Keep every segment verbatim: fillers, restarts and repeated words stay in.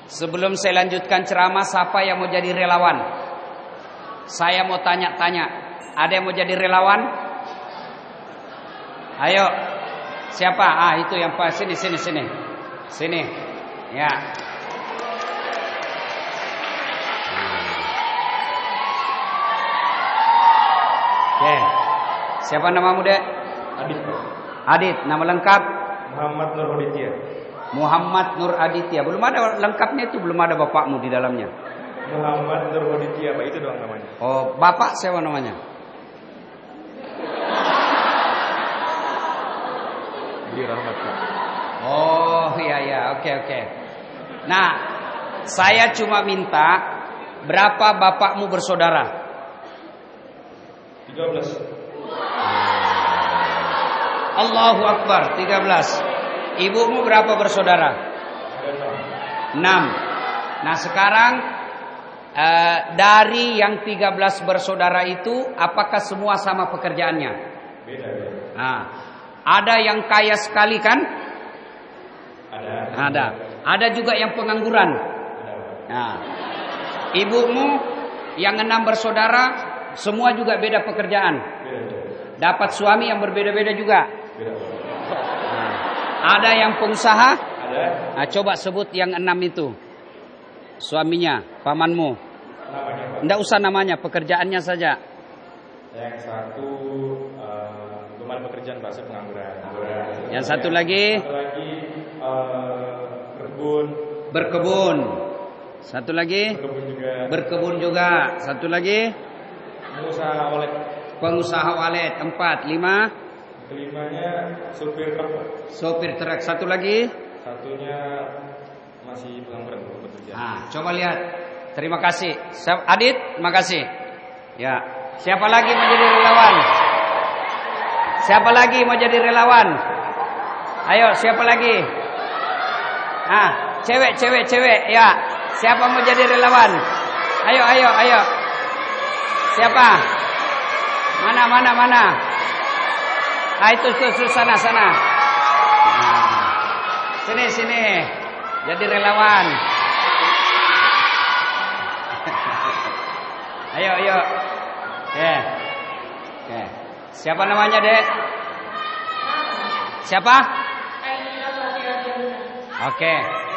Sebelum saya lanjutkan ceramah, siapa yang mau jadi relawan? Saya mau tanya-tanya. Ada yang mau jadi relawan? Ayo. Siapa? Ah, itu yang pas. Sini, sini, sini. Sini. Ya. Oke. Siapa namamu, Dek? Adit. Adit. Nama lengkap? Muhammad Nur Aditya. Muhammad Nur Aditya. Belum ada lengkapnya itu, belum ada bapakmu di dalamnya. Muhammad Nur Aditya, Pak, itu doang namanya. Oh, bapak siapa namanya? Di Rahmat, Pak. Oh, iya iya, oke oke. Nah, saya cuma minta berapa bapakmu bersaudara? tiga belas. Allahu Akbar, tiga belas. Ibumu berapa bersaudara? enam. Nah sekarang eh, dari yang tiga belas bersaudara itu, apakah semua sama pekerjaannya? Beda, beda. Nah, ada yang kaya sekali kan? Ada. Ada. Ada juga yang pengangguran. Ada. Nah, ibumu yang enam bersaudara, semua juga beda pekerjaan. Beda, beda. Dapat suami yang berbeda-beda juga. Beda. Ada yang pengusaha? Ada. Nah, coba sebut yang enam itu. Suaminya, pamanmu. Namanya, Pak. Tidak usah namanya, pekerjaannya saja. Yang satu uh, belum ada pekerjaan, Pak, saya pengangguran. Yang satu lagi? Satu lagi uh, berkebun. Berkebun. Satu lagi? Berkebun juga. Berkebun juga. Satu lagi? Pengusaha walet. Pengusaha walet. Empat. Lima? Kelimanya supir truk, Pak. Sopir truk. Satu lagi? Satunya masih pengangguran, bekerja. Nah, coba lihat. Terima kasih. Adit, terima kasih. Ya. Siapa lagi mau jadi relawan? Siapa lagi mau jadi relawan? Ayo, siapa lagi? Ah, cewek, cewek, cewek. Ya. Siapa mau jadi relawan? Ayo, ayo, ayo. Siapa? Mana, mana, mana? Ah, itu, itu, itu sana, sana. Sini, sini. Jadi relawan. Ayo, ayo. Oke. Oke. Siapa namanya, Dek? Siapa? Oke.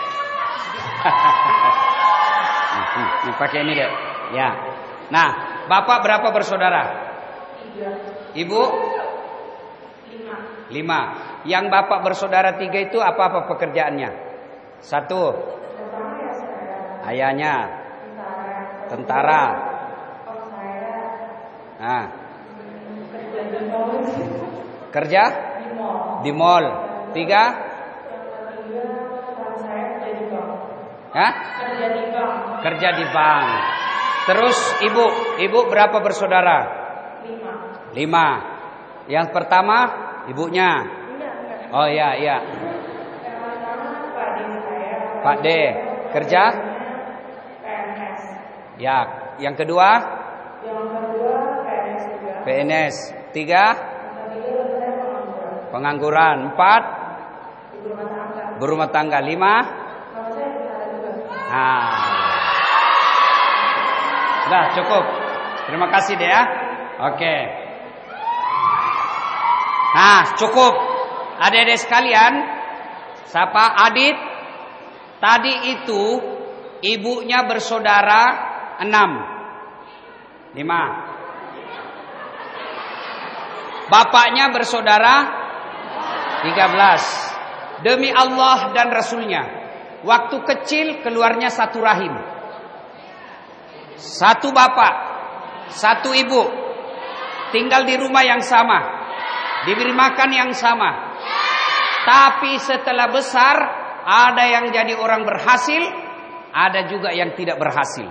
Ini pakai ini, Dek. Ya. Nah, Bapak berapa bersaudara? Tiga. Ibu? Lima. Lima. Yang Bapak bersaudara tiga itu apa-apa pekerjaannya? Satu. Pertama ya saya. Ayahnya Tentara. tentara. Oh saya. Nah, hmm, kerja di mall. kerja Di mall. di mall. Tiga. Yang ketiga teman saya kerja di bank. Hah? Kerja di bank. Kerja di bank. Terus ibu, ibu berapa bersaudara? Lima. Lima. Yang pertama ibunya. Enggak enggak. Oh iya iya. Yang pertama Pak D saya. Pak D. Kerja? P N S. Ya. Yang kedua Yang kedua P N S juga. P N S. Tiga Yang ketiga saya pengangguran. pengangguran. Empat Ibu rumah tangga. berumah tangga. Lima. Kalau saya tentara juga. Nah. Sudah cukup. Terima kasih deh ya. Oke. Nah, cukup. Adik-adik sekalian, siapa? Adit. Tadi itu ibunya bersaudara enam. Lima. Bapaknya bersaudara tiga belas. Demi Allah dan Rasulnya, waktu kecil keluarnya satu rahim. Satu bapak, satu ibu, tinggal di rumah yang sama, diberi makan yang sama. Tapi setelah besar, ada yang jadi orang berhasil, ada juga yang tidak berhasil.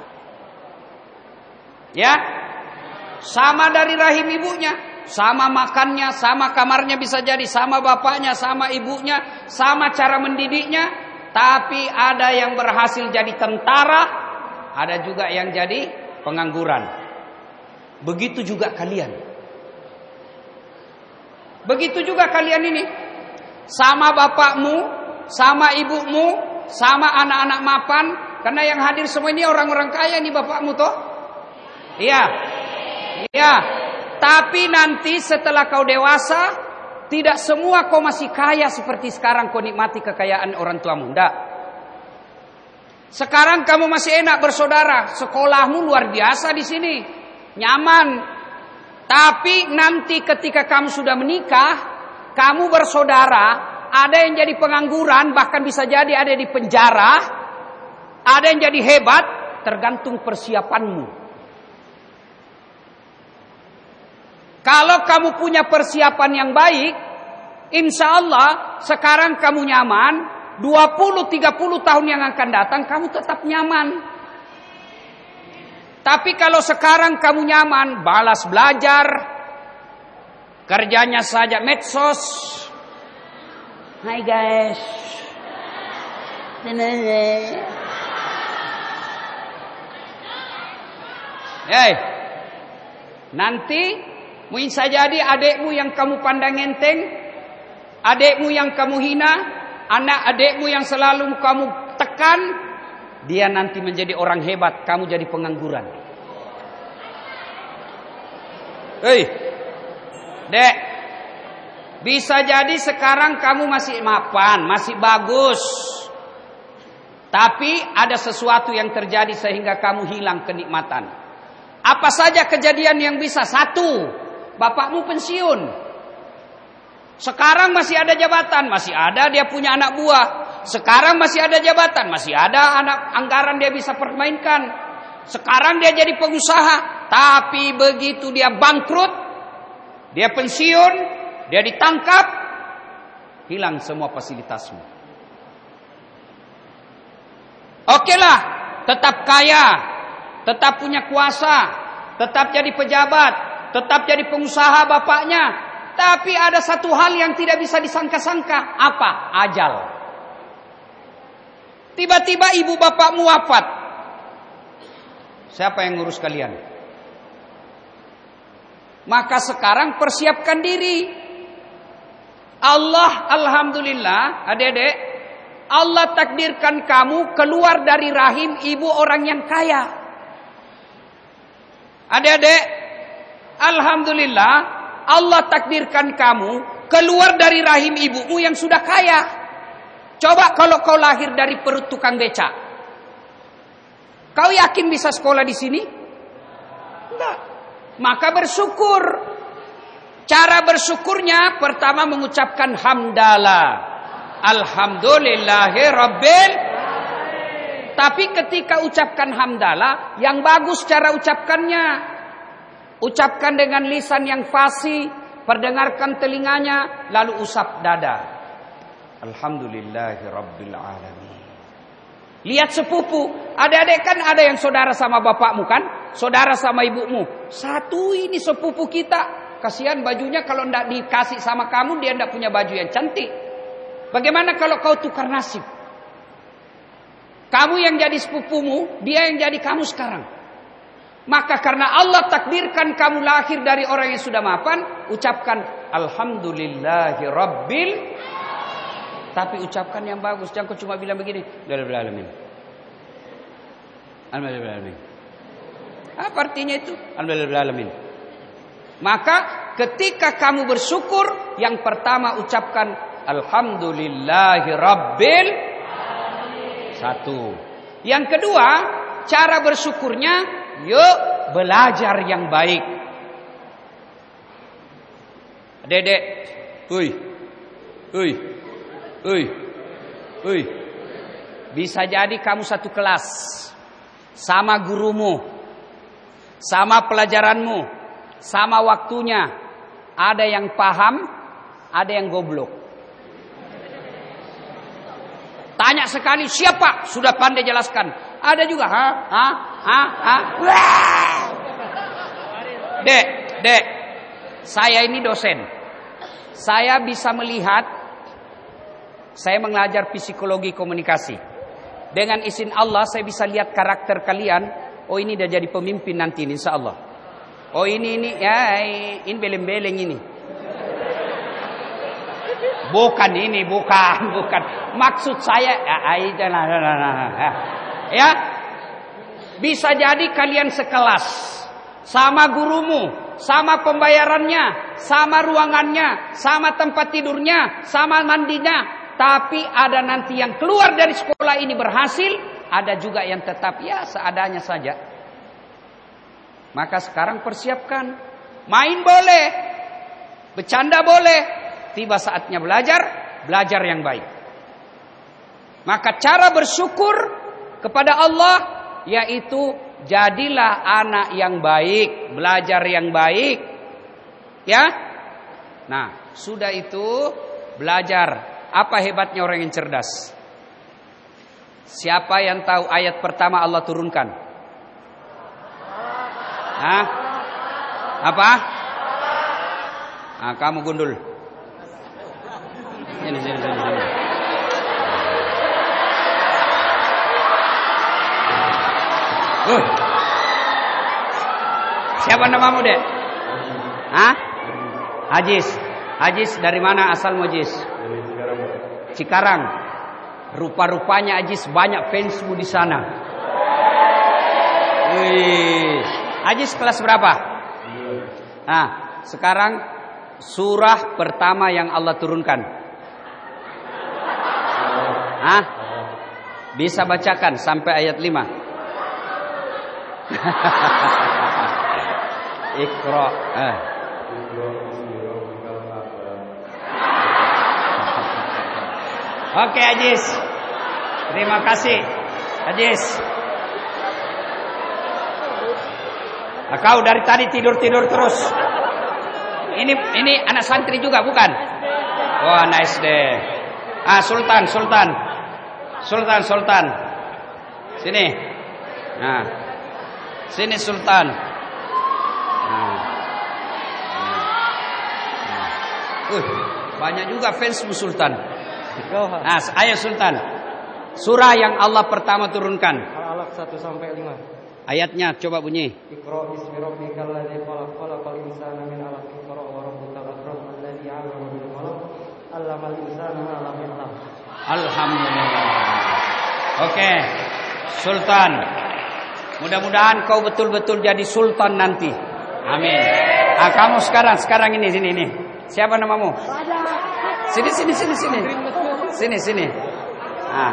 Ya, sama dari rahim ibunya, sama makannya, sama kamarnya bisa jadi, sama bapaknya, sama ibunya, sama cara mendidiknya. Tapi ada yang berhasil jadi tentara, ada juga yang jadi pengangguran. Begitu juga kalian. Begitu juga kalian ini. Sama bapakmu, sama ibumu, sama anak-anak mapan. Karena yang hadir semua ini orang-orang kaya nih bapakmu toh. Iya. Iya. Tapi nanti setelah kau dewasa, tidak semua kau masih kaya seperti sekarang kau nikmati kekayaan orang tuamu. Enggak. Sekarang kamu masih enak bersaudara, sekolahmu luar biasa di sini, nyaman. Tapi nanti ketika kamu sudah menikah, kamu bersaudara, ada yang jadi pengangguran, bahkan bisa jadi ada di penjara. Ada yang jadi hebat, tergantung persiapanmu. Kalau kamu punya persiapan yang baik, insya Allah sekarang kamu nyaman, dua puluh tiga puluh tahun yang akan datang kamu tetap nyaman. Tapi kalau sekarang kamu nyaman, balas belajar, kerjanya saja medsos. Hai guys. Hei, nanti mungkin saja jadi adekmu yang kamu pandang enteng, adekmu yang kamu hina, anak adekmu yang selalu kamu tekan, dia nanti menjadi orang hebat, kamu jadi pengangguran. Hei, dek, bisa jadi sekarang kamu masih mapan, masih bagus, tapi ada sesuatu yang terjadi sehingga kamu hilang kenikmatan. Apa saja kejadian yang bisa? Satu, bapakmu pensiun. Sekarang masih ada jabatan, masih ada dia punya anak buah. Sekarang masih ada jabatan, masih ada anak anggaran dia bisa permainkan. Sekarang dia jadi pengusaha, tapi begitu dia bangkrut, dia pensiun, dia ditangkap, hilang semua fasilitasmu. Oke lah, tetap kaya, tetap punya kuasa, tetap jadi pejabat, tetap jadi pengusaha bapaknya. Tapi ada satu hal yang tidak bisa disangka-sangka. Apa? Ajal. Tiba-tiba ibu bapakmu wafat. Siapa yang ngurus kalian? Maka sekarang persiapkan diri. Allah, alhamdulillah, adik-adik, Allah takdirkan kamu keluar dari rahim ibu orang yang kaya. Adik-adik, alhamdulillah Allah takdirkan kamu keluar dari rahim ibumu yang sudah kaya. Coba kalau kau lahir dari perut tukang becak, kau yakin bisa sekolah di sini? Enggak. Maka bersyukur. Cara bersyukurnya pertama mengucapkan hamdalah. Alhamdulillahi rabbil. Tapi ketika ucapkan hamdalah, yang bagus cara ucapkannya. Ucapkan dengan lisan yang fasih, perdengarkan telinganya, lalu usap dada. Alhamdulillahi rabbil alamin. Lihat sepupu, adik-adik kan ada yang saudara sama bapakmu kan? Saudara sama ibumu. Satu ini sepupu kita. Kasihan bajunya kalau tidak dikasih sama kamu, dia tidak punya baju yang cantik. Bagaimana kalau kau tukar nasib? Kamu yang jadi sepupumu, dia yang jadi kamu sekarang. Maka karena Allah takdirkan kamu lahir dari orang yang sudah mapan, ucapkan alhamdulillahi rabbil. Tapi ucapkan yang bagus, jangan kau cuma bilang begini, alhamdulillah alamin. Alhamdulillah alamin. Apa artinya itu? Alhamdulillah alamin. Maka ketika kamu bersyukur, yang pertama ucapkan alhamdulillahi rabbil. Satu. Yang kedua, cara bersyukurnya, yuk belajar yang baik. Dedek, hui, hui, hui, hui. Bisa jadi kamu satu kelas, sama gurumu, sama pelajaranmu, sama waktunya. Ada yang paham, ada yang goblok. Tanya sekali siapa, sudah pandai jelaskan. Ada juga ha ha ha ha. Dek, dek. Saya ini dosen. Saya bisa melihat, saya mengajar psikologi komunikasi. Dengan izin Allah saya bisa lihat karakter kalian. Oh ini udah jadi pemimpin nanti insya Allah. Oh ini ini ya ini beleng-beleng ini. Bukan ini, bukan, bukan. Maksud saya ya, bisa jadi kalian sekelas sama gurumu, sama pembayarannya, sama ruangannya, sama tempat tidurnya, sama mandinya, tapi ada nanti yang keluar dari sekolah ini berhasil, ada juga yang tetap ya seadanya saja. Maka sekarang persiapkan. Main boleh, bercanda boleh, tiba saatnya belajar, belajar yang baik. Maka cara bersyukur kepada Allah yaitu jadilah anak yang baik, belajar yang baik. Ya. Nah, sudah itu belajar. Apa hebatnya orang yang cerdas? Siapa yang tahu ayat pertama Allah turunkan? Hah? Apa? Nah, kamu gundul. Sini, sini, sini, sini. Uh. Siapa namamu, Dek? Hah? Ajis. Ajis dari mana asalmu, Ajis? Dari Cikarang. Cikarang. Rupa-rupanya Ajis banyak fansmu di sana. Wih. Ajis kelas berapa? Nah, sekarang surah pertama yang Allah turunkan. Hah? Bisa bacakan sampai ayat lima. Iqra. Eh. Oke, Ajis. Terima kasih, Ajis. Nah, kau dari tadi tidur-tidur terus. Ini ini anak santri juga bukan? Wah, nice deh. Ah, Sultan, Sultan. Sultan, Sultan. Sini. Nah. Sini Sultan. Nah. Nah. Uh, banyak juga fansmu Sultan. Nah, ayo Sultan. Surah yang Allah pertama turunkan. Al-Alaq satu sampai lima. Ayatnya coba bunyi. Iqra bismi rabbikal ladzi khalaq khalaqal insana min 'alaq iqra wa rabbukal akram alladzi 'allama bil qalam 'allamal insana ma lam ya'lam. Alhamdulillah. Oke. Sultan. Mudah-mudahan kau betul-betul jadi sultan nanti. Amin. Ah, kamu sekarang sekarang ini sini ini. Siapa namamu? Sini sini sini sini. Sini sini. Ah.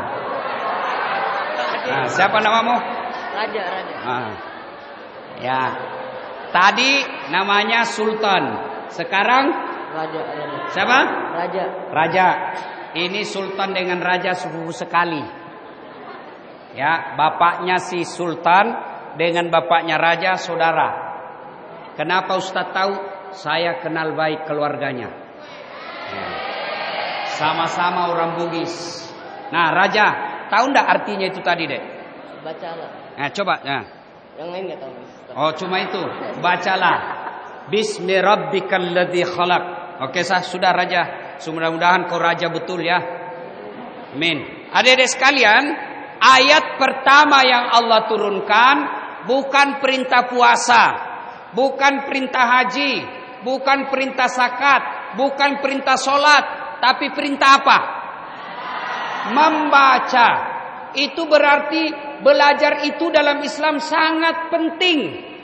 Ah, siapa namamu? Raja, Raja. Ah. Ya. Tadi namanya Sultan. Sekarang Raja, Raja. siapa? Raja. Raja. Ini Sultan dengan Raja sepupu sekali. Ya, bapaknya si Sultan dengan bapaknya Raja saudara. Kenapa Ustaz tahu? Saya kenal baik keluarganya. Ya. Sama-sama orang Bugis. Nah, Raja, tahu enggak artinya itu tadi, Dek? Bacalah. Nah, coba. Nah. Yang lain enggak tahu, Ustaz. Oh, cuma itu. Bacalah. Bismi rabbikal ladzi khalaq. Oke, sah, sudah Raja. Mudah-mudahan kau raja betul ya. Amin. Adik-adik sekalian, ayat pertama yang Allah turunkan bukan perintah puasa, bukan perintah haji, bukan perintah zakat, bukan perintah sholat, tapi perintah apa? Membaca. Itu berarti belajar itu dalam Islam sangat penting.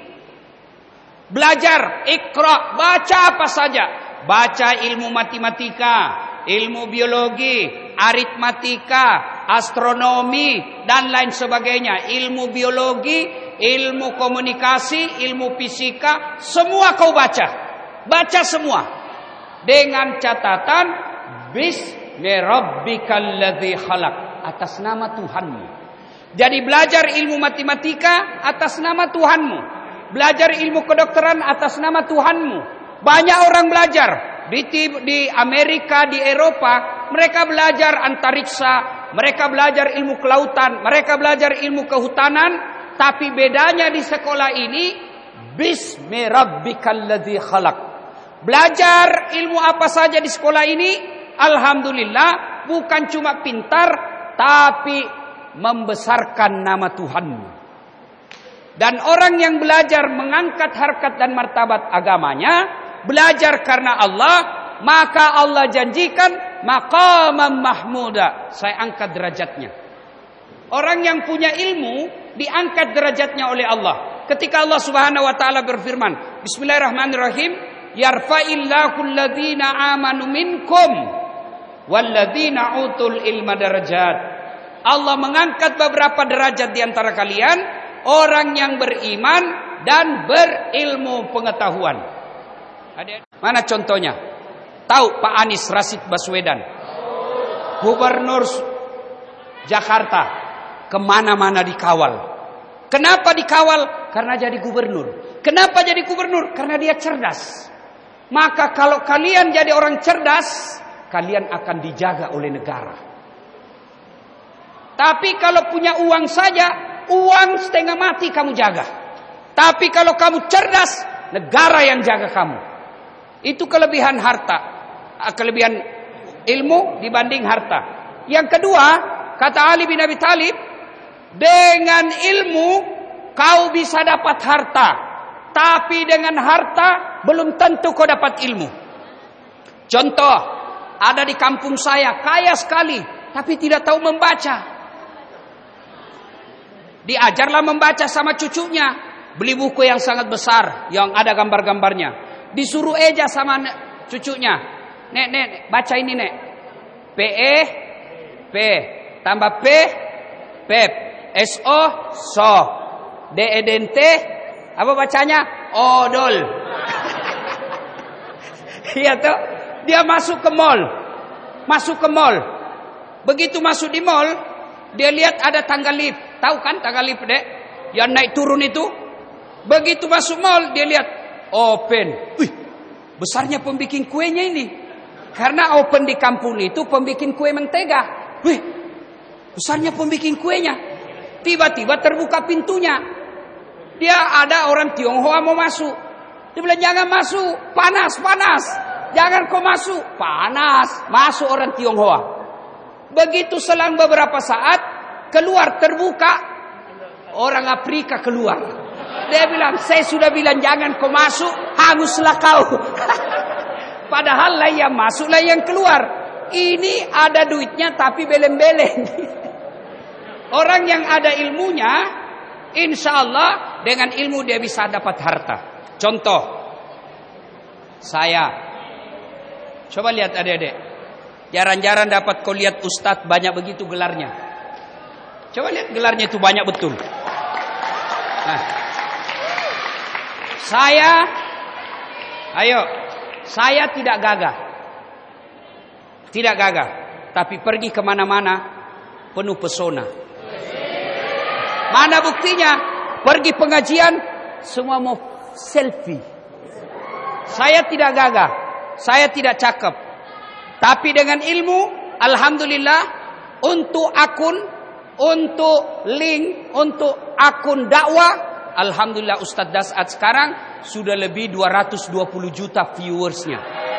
Belajar, ikra, baca apa saja. Baca ilmu matematika, ilmu biologi, aritmatika, astronomi, dan lain sebagainya. Ilmu biologi, ilmu komunikasi, ilmu fisika, semua kau baca. Baca semua. Dengan catatan, Bismi rabbikal ladzi khalaq. Atas nama Tuhanmu. Jadi belajar ilmu matematika atas nama Tuhanmu. Belajar ilmu kedokteran atas nama Tuhanmu. Banyak orang belajar di, di Amerika, di Eropa, mereka belajar antariksa, mereka belajar ilmu kelautan, mereka belajar ilmu kehutanan, tapi bedanya di sekolah ini Bismi rabbikal ladzi khalaq. Belajar ilmu apa saja di sekolah ini, alhamdulillah, bukan cuma pintar, tapi membesarkan nama Tuhanmu. Dan orang yang belajar mengangkat harkat dan martabat agamanya, belajar karena Allah, maka Allah janjikan maqaman mahmuda. Saya angkat derajatnya. Orang yang punya ilmu diangkat derajatnya oleh Allah. Ketika Allah Subhanahu wa taala berfirman, Bismillahirrahmanirrahim, yarfa'illahu alladhina amanu minkum walladzina utul ilma darajat. Allah mengangkat beberapa derajat di antara kalian, orang yang beriman dan berilmu pengetahuan. Mana contohnya? Tahu Pak Anies Rashid Baswedan, Gubernur Jakarta, kemana-mana dikawal. Kenapa dikawal? Karena jadi gubernur. Kenapa jadi gubernur? Karena dia cerdas. Maka kalau kalian jadi orang cerdas, kalian akan dijaga oleh negara. Tapi kalau punya uang saja, uang setengah mati kamu jaga. Tapi kalau kamu cerdas, negara yang jaga kamu. Itu kelebihan harta, kelebihan ilmu dibanding harta. Yang kedua, kata Ali bin Abi Thalib, dengan ilmu kau bisa dapat harta, tapi dengan harta belum tentu kau dapat ilmu. Contoh, ada di kampung saya kaya sekali, tapi tidak tahu membaca. Diajarlah membaca sama cucunya, beli buku yang sangat besar yang ada gambar-gambarnya. Disuruh eja sama cucunya, nek nek baca ini nek, P E P tambah P Pep, S O so, D E D N T apa bacanya? Odol. Iya tuh, dia masuk ke mall, masuk ke mall. Begitu masuk di mall, dia lihat ada tangga lift. Tahu kan tangga lift, Dek? Yang naik turun itu. Begitu masuk mall, dia lihat open. Wih, besarnya pembikin kuenya ini. Karena open di kampung itu pembikin kue mentega. Wih, besarnya pembikin kuenya. Tiba-tiba terbuka pintunya. Dia ada orang Tionghoa mau masuk. Dia bilang jangan masuk, panas, panas. Jangan kau masuk, panas. Masuk orang Tionghoa. Begitu selang beberapa saat, keluar terbuka, orang Afrika keluar. Dia bilang, saya sudah bilang jangan kau masuk, hanguslah kau. Padahal lah yang masuk lah yang keluar. Ini ada duitnya tapi beleng-beleng. Orang yang ada ilmunya, insya Allah dengan ilmu dia bisa dapat harta. Contoh, saya, coba lihat adik-adik, jarang-jarang dapat kau lihat ustadz banyak begitu gelarnya. Coba lihat gelarnya itu banyak betul. Nah, saya, ayo, saya tidak gagah, tidak gagah, tapi pergi kemana-mana penuh pesona. Mana buktinya? Pergi pengajian, semua mau selfie. Saya tidak gagah, saya tidak cakep, tapi dengan ilmu, alhamdulillah, untuk akun, untuk link, untuk akun dakwah, alhamdulillah Ustadz Das'ad sekarang sudah lebih dua ratus dua puluh juta viewersnya.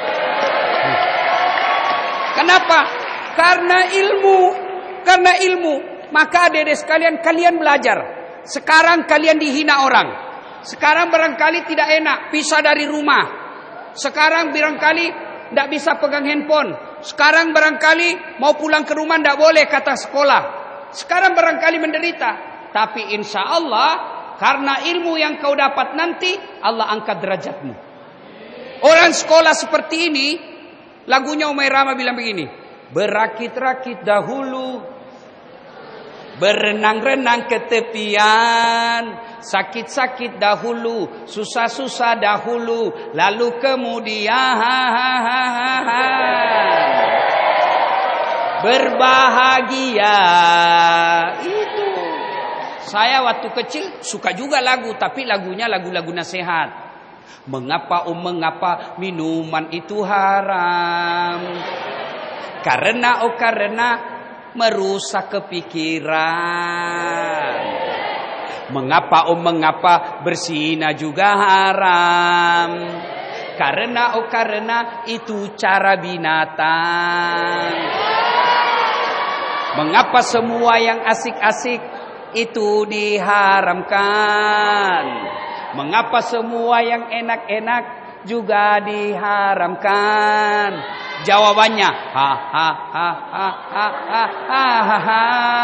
Kenapa? Karena ilmu, karena ilmu. Maka adik-adik sekalian, kalian belajar. Sekarang kalian dihina orang. Sekarang barangkali tidak enak pisah dari rumah. Sekarang barangkali tidak bisa pegang handphone. Sekarang barangkali mau pulang ke rumah tidak boleh kata sekolah. Sekarang barangkali menderita. Tapi insya Allah, karena ilmu yang kau dapat nanti, Allah angkat derajatmu. Orang sekolah seperti ini, lagunya Umay Rama bilang begini. Berakit-rakit dahulu, berenang-renang ke tepian, sakit-sakit dahulu, susah-susah dahulu, lalu kemudian berbahagia. Itu. Saya waktu kecil suka juga lagu, tapi lagunya lagu-lagu nasihat. Mengapa oh mengapa minuman itu haram? Karena oh karena merusak kepikiran. Mengapa oh mengapa berzina juga haram? Karena oh karena itu cara binatang. Mengapa semua yang asik-asik itu diharamkan? Mengapa semua yang enak-enak juga diharamkan? Jawabannya ha ha ha ha ha ha ha ha.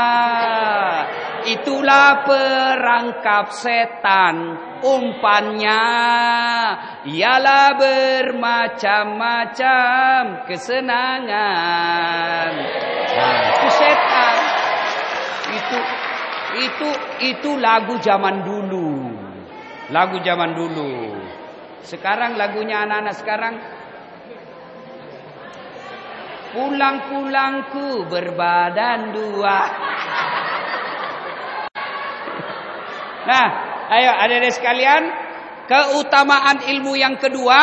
Itulah perangkap setan. Umpannya ialah bermacam-macam kesenangan. Nah, itu setan. Itu itu itu lagu zaman dulu. Lagu zaman dulu. Sekarang lagunya anak-anak sekarang, pulang-pulangku berbadan dua. Nah, ayo adik-adik sekalian, keutamaan ilmu yang kedua,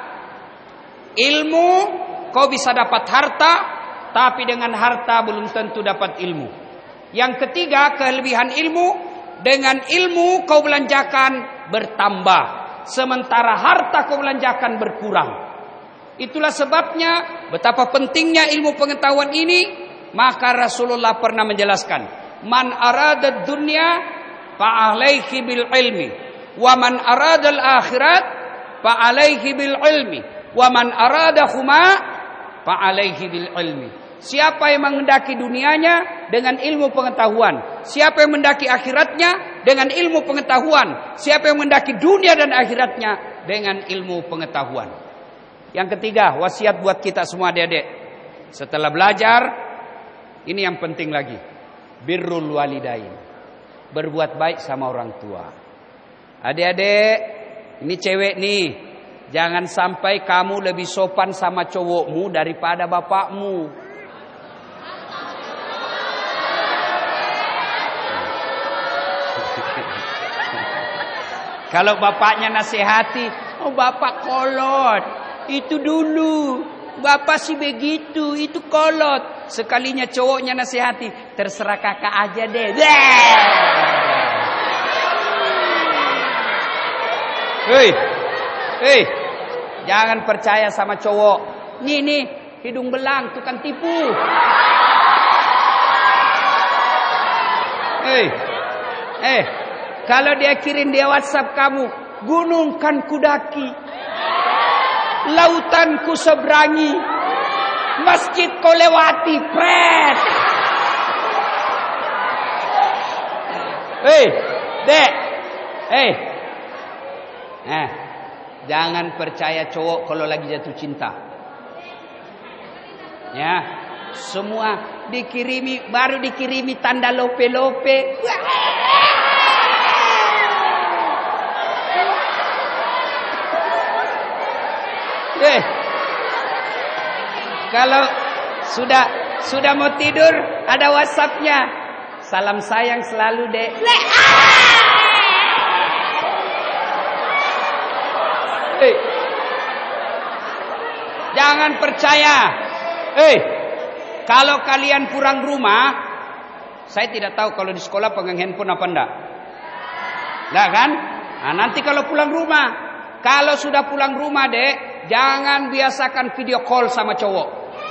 ilmu kau bisa dapat harta, tapi dengan harta belum tentu dapat ilmu. Yang ketiga, kelebihan ilmu, dengan ilmu kau belanjakan bertambah, sementara harta kau belanjakan berkurang. Itulah sebabnya betapa pentingnya ilmu pengetahuan ini. Maka Rasulullah pernah menjelaskan, man arada dunya fa'alaihi bil ilmi, wa man arada al akhirat fa'alaihi bil ilmi, wa man arada huma fa'alaihi bil ilmi. Siapa yang menghendaki dunianya dengan ilmu pengetahuan, siapa yang mendaki akhiratnya dengan ilmu pengetahuan, siapa yang mendaki dunia dan akhiratnya dengan ilmu pengetahuan. Yang ketiga, wasiat buat kita semua adik-adik. Setelah belajar, ini yang penting lagi, birrul walidain, berbuat baik sama orang tua. Adik-adik, ini cewek nih, jangan sampai kamu lebih sopan sama cowokmu daripada bapakmu. Kalau bapaknya nasihati, oh bapak kolot, itu dulu, bapak sih begitu, itu kolot. Sekalinya cowoknya nasihati, terserah kakak aja deh. Hei, hei, jangan percaya sama cowok. Nih nih, hidung belang, tukang tipu. Hei, eh, kalau dia kirim dia WhatsApp kamu, gunung kan kudaki, lautan ku seberangi, masjid kau lewati, pret. Hei, dek, hei, eh, jangan percaya cowok kalau lagi jatuh cinta. Ya, semua dikirimi, baru dikirimi tanda lope-lope. Eh, kalau sudah sudah mau tidur ada WhatsApp-nya, salam sayang selalu dek. Eh, jangan percaya. Eh, kalau kalian pulang rumah, saya tidak tahu kalau di sekolah pegang handphone apa enggak. Enggak kan? Nah, nanti kalau pulang rumah, kalau sudah pulang rumah dek, jangan biasakan video call sama cowok.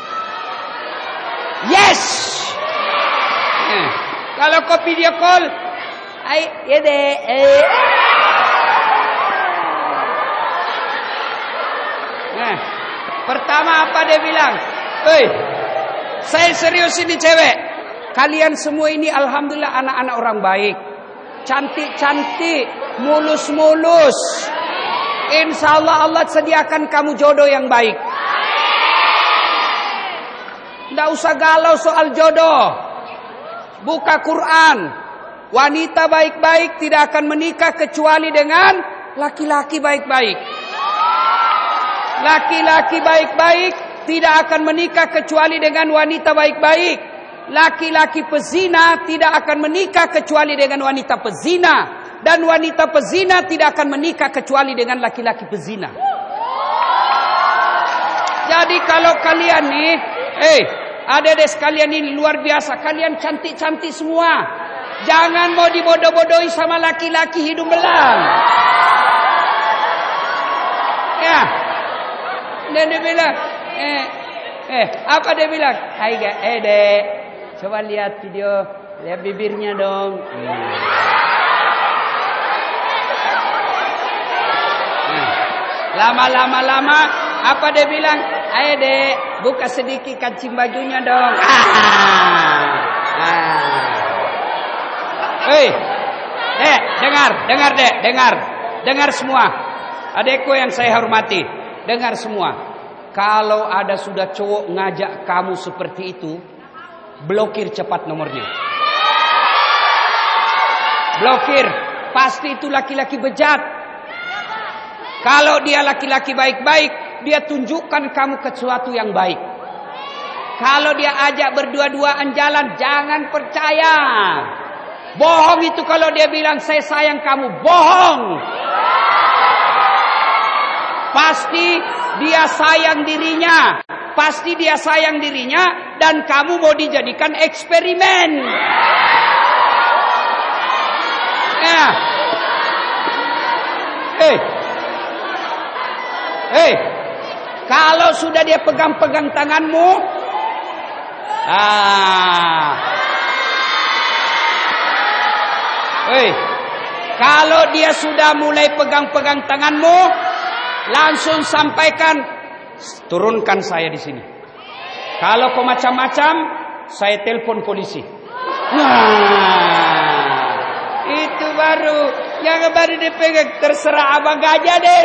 Yes. Eh, kalau kau video call, ay, ya deh. Eh. Nah, pertama apa dia bilang? Hei, saya serius ini cewek. Kalian semua ini alhamdulillah anak-anak orang baik, cantik-cantik, mulus-mulus. Insya Allah Allah sediakan kamu jodoh yang baik. Tidak usah galau soal jodoh. Buka Quran. Wanita baik-baik tidak akan menikah kecuali dengan laki-laki baik-baik. Laki-laki baik-baik tidak akan menikah kecuali dengan wanita baik-baik. Laki-laki pezina tidak akan menikah kecuali dengan wanita pezina. Dan wanita pezina tidak akan menikah kecuali dengan laki-laki pezina. Jadi kalau kalian nih, eh, adik-adik sekalian ini luar biasa. Kalian cantik-cantik semua. Jangan mau dibodoh-bodohi sama laki-laki hidung belang. Ya. Dan dia bilang, eh, eh, apa dia bilang? Hai guys, eh dek, coba lihat video, lihat bibirnya dong. Hmm. Lama-lama lama Apa dia bilang? Ayo dek, buka sedikit kancing bajunya dong. Ah. Ah. Hei, dek, dengar, dengar dek, dengar, dengar semua. Adekku yang saya hormati, dengar semua. Kalau ada sudah cowok ngajak kamu seperti itu, blokir cepat nomornya. Blokir, pasti itu laki-laki bejat. Kalau dia laki-laki baik-baik, dia tunjukkan kamu ke sesuatu yang baik. Kalau dia ajak berdua-duaan jalan, jangan percaya. Bohong itu kalau dia bilang saya sayang kamu, bohong. Pasti dia sayang dirinya, pasti dia sayang dirinya, dan kamu mau dijadikan eksperimen. Ya. Eh, eh, kalau sudah dia pegang-pegang tanganmu, ah, eh, kalau dia sudah mulai pegang-pegang tanganmu, langsung sampaikan, turunkan saya di sini. Kalau kau macam-macam, saya telepon polisi. Nah, itu baru, yang baru dipegang, terserah abang gajah deh.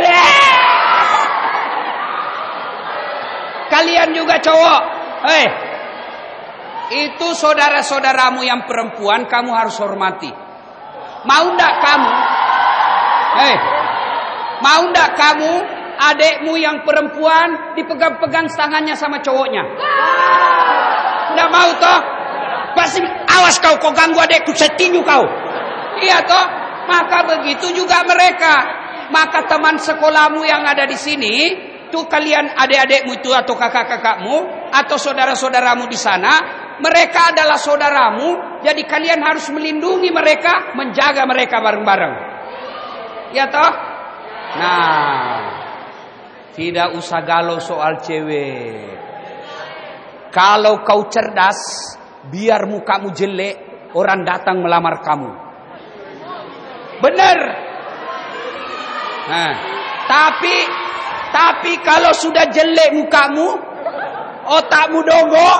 Kalian juga cowok, eh, itu saudara-saudaramu yang perempuan kamu harus hormati. Mau ndak kamu? Eh. Mau ndak kamu adekmu yang perempuan dipegang-pegang tangannya sama cowoknya? Ndak mau toh? Pasti awas kau, kau ganggu adekku, saya tinju kau. Iya toh? Maka begitu juga mereka. Maka teman sekolahmu yang ada di sini, tuh kalian adik-adikmu itu atau kakak-kakakmu atau saudara-saudaramu di sana, mereka adalah saudaramu, jadi kalian harus melindungi mereka, menjaga mereka bareng-bareng. Ya toh? Nah, tidak usah galau soal cewek. Kalau kau cerdas, biar mukamu jelek, orang datang melamar kamu. Benar. Nah, tapi tapi kalau sudah jelek mukamu, otakmu dongok,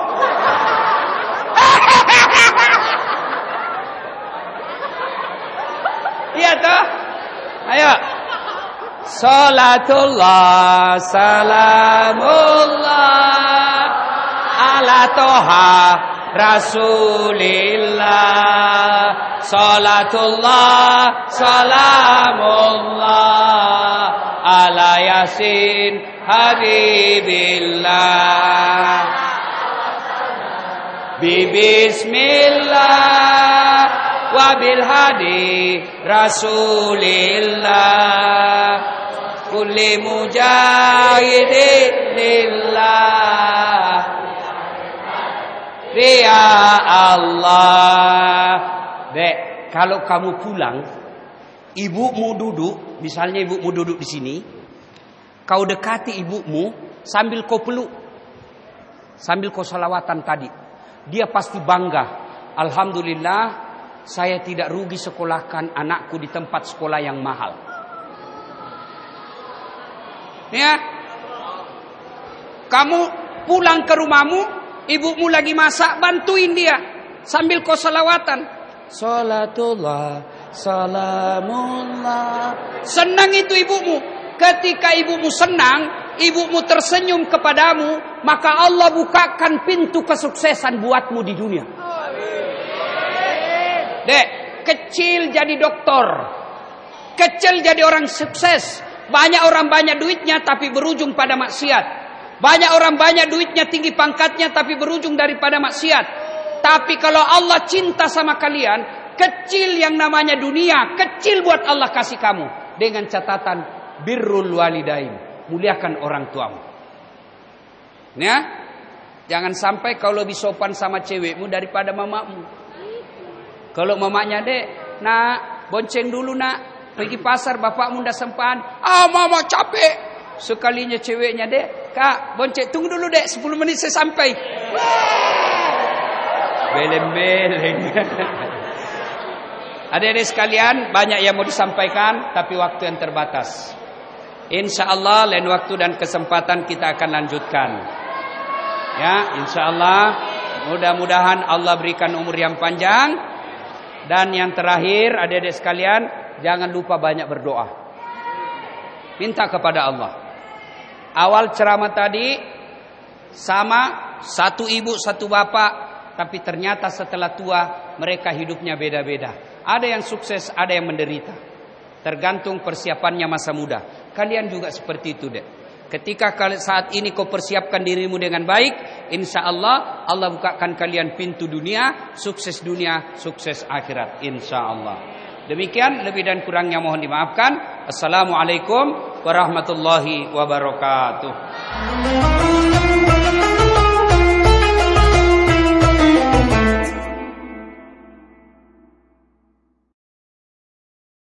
iya toh? Ayo. Salatullah, salamullah ala toha Rasulillah. Salatullah, salamullah ala Yasin Habibillah. Bismillah wabil hadi Rasulillah. Kulli mujahidin lillah. Ya Allah. Dek, kalau kamu pulang, ibumu duduk, misalnya ibumu duduk di sini, kau dekati ibumu sambil kau peluk, sambil kau salawatan tadi, dia pasti bangga. Alhamdulillah, saya tidak rugi sekolahkan anakku di tempat sekolah yang mahal. Ya, kamu pulang ke rumahmu, ibumu lagi masak, bantuin dia sambil kau salawatan. Salatullah, salamullah. Senang itu ibumu. Ketika ibumu senang, ibumu tersenyum kepadamu, maka Allah bukakan pintu kesuksesan buatmu di dunia. Dek, kecil jadi doktor, kecil jadi orang sukses. Banyak orang banyak duitnya tapi berujung pada maksiat. Banyak orang banyak duitnya, tinggi pangkatnya tapi berujung daripada maksiat. Tapi kalau Allah cinta sama kalian, kecil yang namanya dunia, kecil buat Allah kasih kamu. Dengan catatan birrul walidain, muliakan orang tuamu. Ya, jangan sampai kau lebih sopan sama cewekmu daripada mamamu. Kalau mamanya, dek, nak, bonceng dulu nak. Pergi pasar, bapakmu ndak sempat. Ah, mama capek. Sekalinya ceweknya, dek, kak, bonceng, tunggu dulu dek, sepuluh menit saya sampai. Beleng-beleng. Adik-adik sekalian, banyak yang mau disampaikan, tapi waktu yang terbatas. Insya Allah lain waktu dan kesempatan kita akan lanjutkan. Ya, insya Allah mudah-mudahan Allah berikan umur yang panjang. Dan yang terakhir, adik-adik sekalian, jangan lupa banyak berdoa. Minta kepada Allah. Awal ceramah tadi sama, satu ibu satu bapak, tapi ternyata setelah tua mereka hidupnya beda-beda. Ada yang sukses, ada yang menderita. Tergantung persiapannya masa muda. Kalian juga seperti itu deh. Ketika saat ini kau persiapkan dirimu dengan baik, insya Allah Allah bukakan kalian pintu dunia, sukses dunia, sukses akhirat, insya Allah. Demikian, lebih dan kurangnya mohon dimaafkan. Assalamualaikum warahmatullahi wabarakatuh.